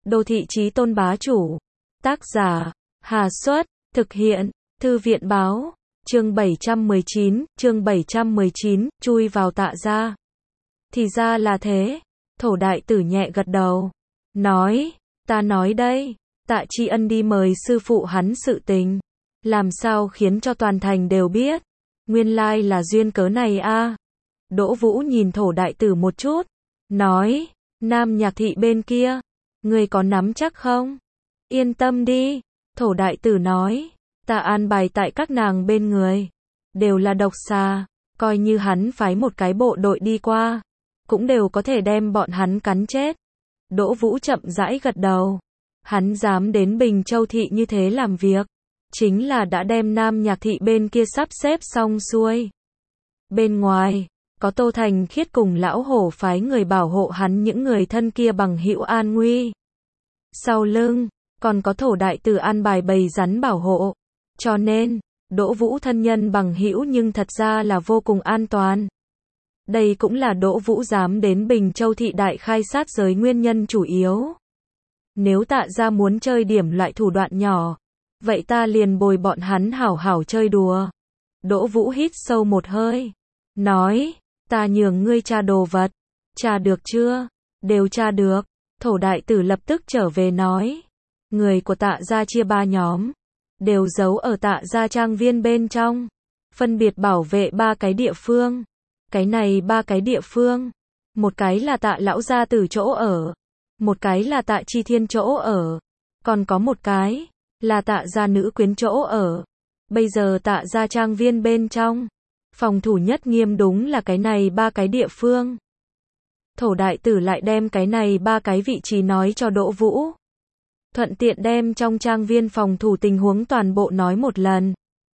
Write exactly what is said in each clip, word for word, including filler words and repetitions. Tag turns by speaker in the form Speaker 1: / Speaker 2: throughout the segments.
Speaker 1: Đô thị chí tôn bá chủ. Tác giả, Hà Xuất, thực hiện, Thư viện báo, chương bảy trăm mười chín, chương bảy trăm mười chín, chui vào Tạ gia. Thì ra là thế, Thổ đại tử nhẹ gật đầu, nói, ta nói đây, Tạ Tri Ân đi mời sư phụ hắn sự tình, làm sao khiến cho toàn thành đều biết, nguyên lai là duyên cớ này a. Đỗ Vũ nhìn Thổ đại tử một chút, nói, Nam Nhạc thị bên kia, người có nắm chắc không? Yên tâm đi, Thổ đại tử nói, ta an bài tại các nàng bên người, đều là độc xà, coi như hắn phái một cái bộ đội đi qua, cũng đều có thể đem bọn hắn cắn chết. Đỗ Vũ chậm rãi gật đầu, hắn dám đến Bình Châu thị như thế làm việc, chính là đã đem Nam Nhạc thị bên kia sắp xếp xong xuôi. Bên ngoài, có Tô Thành Khiết cùng lão hổ phái người bảo hộ hắn những người thân kia bằng hữu an nguy. Sau lưng, còn có Thổ đại tử an bài bầy rắn bảo hộ, cho nên, Đỗ Vũ thân nhân bằng hữu nhưng thật ra là vô cùng an toàn. Đây cũng là Đỗ Vũ dám đến Bình Châu thị đại khai sát giới nguyên nhân chủ yếu. Nếu Tạ gia muốn chơi điểm loại thủ đoạn nhỏ, vậy ta liền bồi bọn hắn hảo hảo chơi đùa. Đỗ Vũ hít sâu một hơi, nói, ta nhường ngươi tra đồ vật, tra được chưa? Đều tra được. Thổ đại tử lập tức trở về nói, người của Tạ gia chia ba nhóm, đều giấu ở Tạ gia trang viên bên trong, phân biệt bảo vệ ba cái địa phương. Cái này ba cái địa phương, một cái là Tạ lão gia tử chỗ ở, một cái là Tạ Chi Thiên chỗ ở, còn có một cái là Tạ gia nữ quyến chỗ ở. Bây giờ Tạ gia trang viên bên trong, phòng thủ nhất nghiêm đúng là cái này ba cái địa phương. Thổ đại tử lại đem cái này ba cái vị trí nói cho Đỗ Vũ, thuận tiện đem trong trang viên phòng thủ tình huống toàn bộ nói một lần.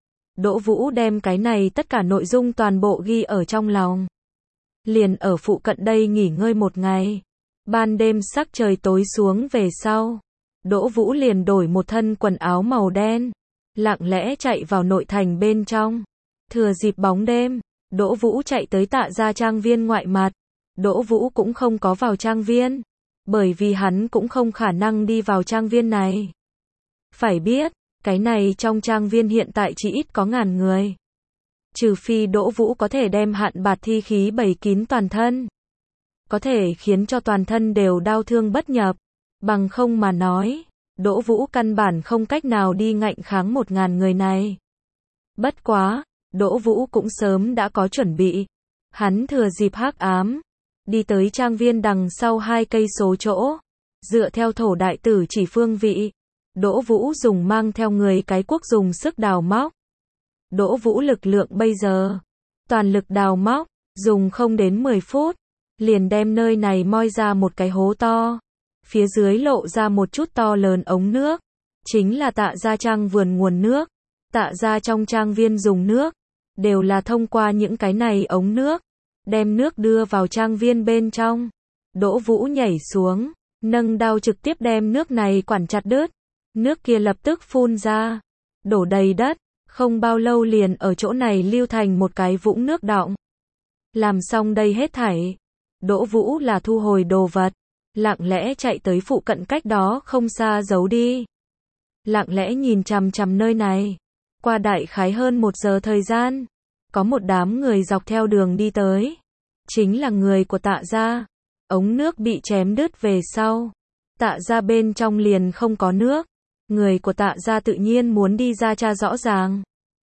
Speaker 1: Đỗ Vũ đem cái này tất cả nội dung toàn bộ ghi ở trong lòng. Liền ở phụ cận đây nghỉ ngơi một ngày. Ban đêm sắc trời tối xuống về sau, Đỗ Vũ liền đổi một thân quần áo màu đen, lặng lẽ chạy vào nội thành bên trong. Thừa dịp bóng đêm, Đỗ Vũ chạy tới Tạ gia trang viên ngoại mặt. Đỗ Vũ cũng không có vào trang viên, bởi vì hắn cũng không khả năng đi vào trang viên này. Phải biết, cái này trong trang viên hiện tại chỉ ít có ngàn người. Trừ phi Đỗ Vũ có thể đem hạn bạt thi khí bày kín toàn thân, có thể khiến cho toàn thân đều đau thương bất nhập, bằng không mà nói, Đỗ Vũ căn bản không cách nào đi ngạnh kháng một ngàn người này. Bất quá, Đỗ Vũ cũng sớm đã có chuẩn bị. Hắn thừa dịp hắc ám, đi tới trang viên đằng sau hai cây số chỗ, dựa theo Thổ đại tử chỉ phương vị, Đỗ Vũ dùng mang theo người cái cuốc dùng sức đào móc. Đỗ Vũ lực lượng bây giờ, toàn lực đào móc, dùng không đến mười phút, liền đem nơi này moi ra một cái hố to. Phía dưới lộ ra một chút to lớn ống nước, chính là Tạ gia trang vườn nguồn nước. Tạ gia trong trang viên dùng nước, đều là thông qua những cái này ống nước, đem nước đưa vào trang viên bên trong. Đỗ Vũ nhảy xuống, nâng đao trực tiếp đem nước này quản chặt đứt. Nước kia lập tức phun ra, đổ đầy đất, không bao lâu liền ở chỗ này lưu thành một cái vũng nước đọng. Làm xong đây hết thảy, Đỗ Vũ là thu hồi đồ vật, lặng lẽ chạy tới phụ cận cách đó không xa giấu đi. Lặng lẽ nhìn chằm chằm nơi này, qua đại khái hơn một giờ thời gian, có một đám người dọc theo đường đi tới, chính là người của Tạ gia. Ống nước bị chém đứt về sau, Tạ gia bên trong liền không có nước. Người của Tạ gia tự nhiên muốn đi ra tra rõ ràng.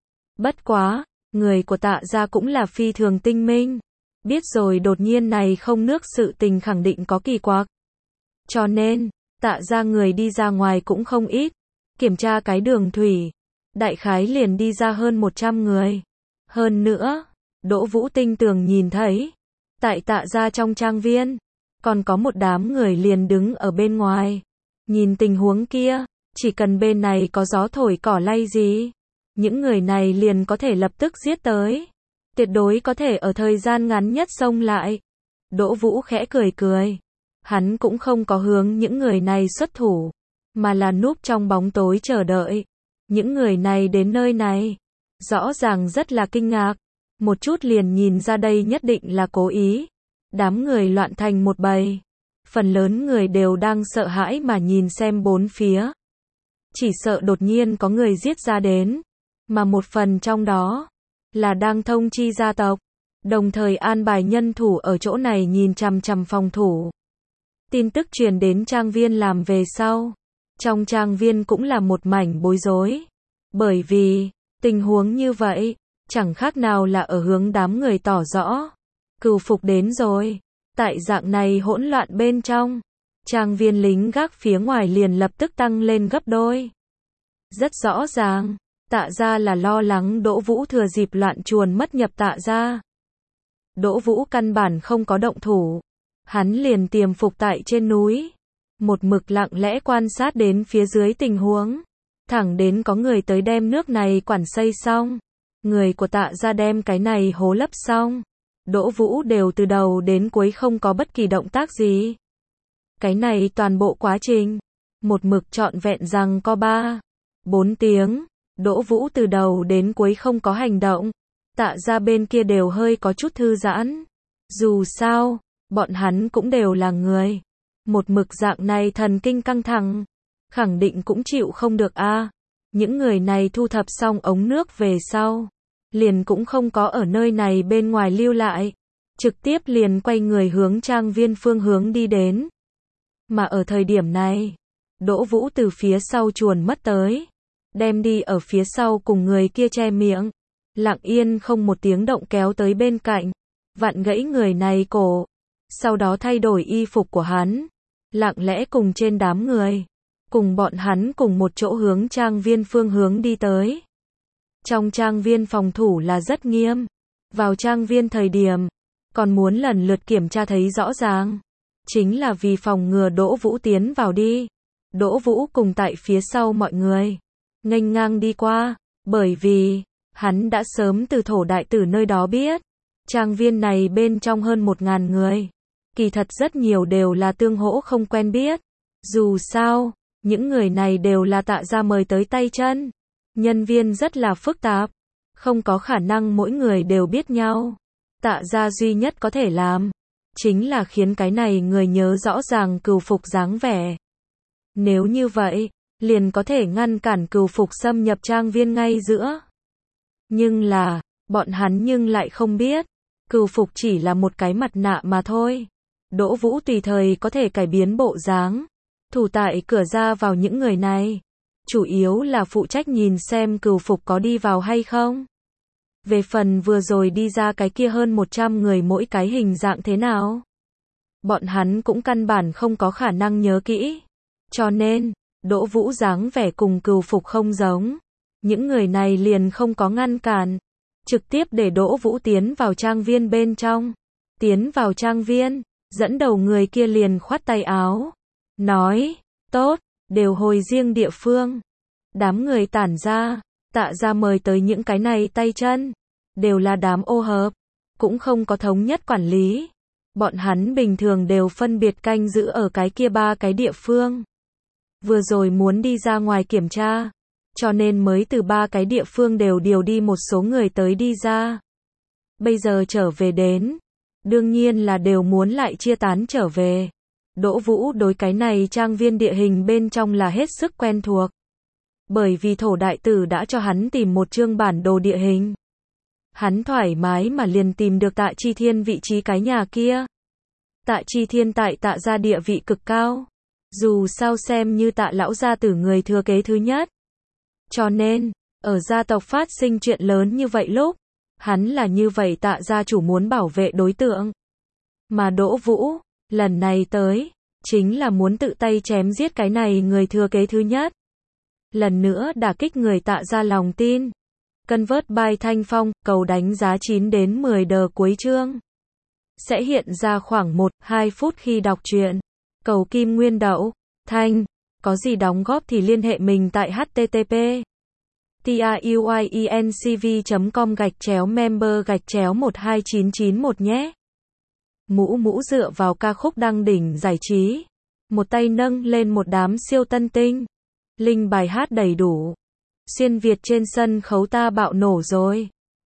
Speaker 1: Bất quá, người của Tạ gia cũng là phi thường tinh minh, biết rồi đột nhiên này không nước sự tình khẳng định có kỳ quặc. Cho nên, Tạ gia người đi ra ngoài cũng không ít, kiểm tra cái đường thủy, đại khái liền đi ra hơn một trăm người. Hơn nữa, Đỗ Vũ tinh tường nhìn thấy, tại Tạ gia trong trang viên, còn có một đám người liền đứng ở bên ngoài, nhìn tình huống kia. Chỉ cần bên này có gió thổi cỏ lay gì, những người này liền có thể lập tức giết tới. Tuyệt đối có thể ở thời gian ngắn nhất xông lại. Đỗ Vũ khẽ cười cười. Hắn cũng không có hướng những người này xuất thủ, mà là núp trong bóng tối chờ đợi. Những người này đến nơi này, rõ ràng rất là kinh ngạc. Một chút liền nhìn ra đây nhất định là cố ý. Đám người loạn thành một bầy. Phần lớn người đều đang sợ hãi mà nhìn xem bốn phía. Chỉ sợ đột nhiên có người giết ra đến. Mà một phần trong đó là đang thông chi gia tộc. Đồng thời an bài nhân thủ ở chỗ này nhìn chằm chằm phòng thủ. Tin tức truyền đến trang viên làm về sau. Trong trang viên cũng là một mảnh bối rối. Bởi vì, tình huống như vậy, chẳng khác nào là ở hướng đám người tỏ rõ. Cừu Phục đến rồi. Tại dạng này hỗn loạn bên trong, trang viên lính gác phía ngoài liền lập tức tăng lên gấp đôi. Rất rõ ràng, Tạ gia là lo lắng Đỗ Vũ thừa dịp loạn chuồn mất nhập Tạ gia. Đỗ Vũ căn bản không có động thủ. Hắn liền tiềm phục tại trên núi. Một mực lặng lẽ quan sát đến phía dưới tình huống. Thẳng đến có người tới đem nước này quản xây xong. Người của Tạ gia đem cái này hố lấp xong. Đỗ Vũ đều từ đầu đến cuối không có bất kỳ động tác gì. Cái này toàn bộ quá trình. Một mực trọn vẹn rằng có ba, bốn tiếng. Đỗ Vũ từ đầu đến cuối không có hành động. Tạ gia bên kia đều hơi có chút thư giãn. Dù sao, bọn hắn cũng đều là người. Một mực dạng này thần kinh căng thẳng. Khẳng định cũng chịu không được a. À. Những người này thu thập xong ống nước về sau. Liền cũng không có ở nơi này bên ngoài lưu lại. Trực tiếp liền quay người hướng trang viên phương hướng đi đến. Mà ở thời điểm này, Đỗ Vũ từ phía sau chuồn mất tới. Đem đi ở phía sau cùng người kia che miệng. Lặng yên không một tiếng động kéo tới bên cạnh. Vặn gãy người này cổ. Sau đó thay đổi y phục của hắn. Lặng lẽ cùng trên đám người. Cùng bọn hắn cùng một chỗ hướng trang viên phương hướng đi tới. Trong trang viên phòng thủ là rất nghiêm. Vào trang viên thời điểm, còn muốn lần lượt kiểm tra thấy rõ ràng. Chính là vì phòng ngừa Đỗ Vũ tiến vào đi. Đỗ Vũ cùng tại phía sau mọi người. Nghênh ngang đi qua. Bởi vì, hắn đã sớm từ thổ đại tử nơi đó biết. Trang viên này bên trong hơn một ngàn người. Kỳ thật rất nhiều đều là tương hỗ không quen biết. Dù sao, những người này đều là Tạ gia mời tới tay chân. Nhân viên rất là phức tạp. Không có khả năng mỗi người đều biết nhau. Tạ gia duy nhất có thể làm. Chính là khiến cái này người nhớ rõ ràng Cừu Phục dáng vẻ. Nếu như vậy, liền có thể ngăn cản Cừu Phục xâm nhập trang viên ngay giữa. Nhưng là, bọn hắn nhưng lại không biết. Cừu Phục chỉ là một cái mặt nạ mà thôi. Đỗ Vũ tùy thời có thể cải biến bộ dáng. Thủ tại cửa ra vào những người này. Chủ yếu là phụ trách nhìn xem Cừu Phục có đi vào hay không. Về phần vừa rồi đi ra cái kia hơn một trăm người mỗi cái hình dạng thế nào. Bọn hắn cũng căn bản không có khả năng nhớ kỹ. Cho nên, Đỗ Vũ dáng vẻ cùng Cừu Phục không giống. Những người này liền không có ngăn cản. Trực tiếp để Đỗ Vũ tiến vào trang viên bên trong. Tiến vào trang viên, dẫn đầu người kia liền khoát tay áo. Nói, tốt, đều hồi riêng địa phương. Đám người tản ra, Tạ gia mời tới những cái này tay chân. Đều là đám ô hợp. Cũng không có thống nhất quản lý. Bọn hắn bình thường đều phân biệt canh giữ ở cái kia ba cái địa phương. Vừa rồi muốn đi ra ngoài kiểm tra. Cho nên mới từ ba cái địa phương đều điều đi một số người tới đi ra. Bây giờ trở về đến. Đương nhiên là đều muốn lại chia tán trở về. Đỗ Vũ đối cái này trang viên địa hình bên trong là hết sức quen thuộc. Bởi vì thổ đại tử đã cho hắn tìm một chương bản đồ địa hình. Hắn thoải mái mà liền tìm được Tạ Chi Thiên vị trí cái nhà kia. Tạ Chi Thiên tại Tạ gia địa vị cực cao. Dù sao xem như Tạ lão gia tử người thừa kế thứ nhất. Cho nên, ở gia tộc phát sinh chuyện lớn như vậy lúc, hắn là như vậy Tạ gia chủ muốn bảo vệ đối tượng. Mà Đỗ Vũ, lần này tới, chính là muốn tự tay chém giết cái này người thừa kế thứ nhất. Lần nữa đả kích người Tạ gia lòng tin. Convert by Thanh Phong, cầu đánh giá chín đến mười đờ cuối chương. Sẽ hiện ra khoảng một đến hai phút khi đọc truyện. Cầu kim nguyên đậu, Thanh, có gì đóng góp thì liên hệ mình tại http truyencv chấm com gạch chéo member gạch chéo một hai chín chín một nhé. Mũ mũ dựa vào ca khúc đăng đỉnh giải trí. Một tay nâng lên một đám siêu tân tinh. Linh bài hát đầy đủ. Xuyên Việt trên sân khấu ta bạo nổ rồi.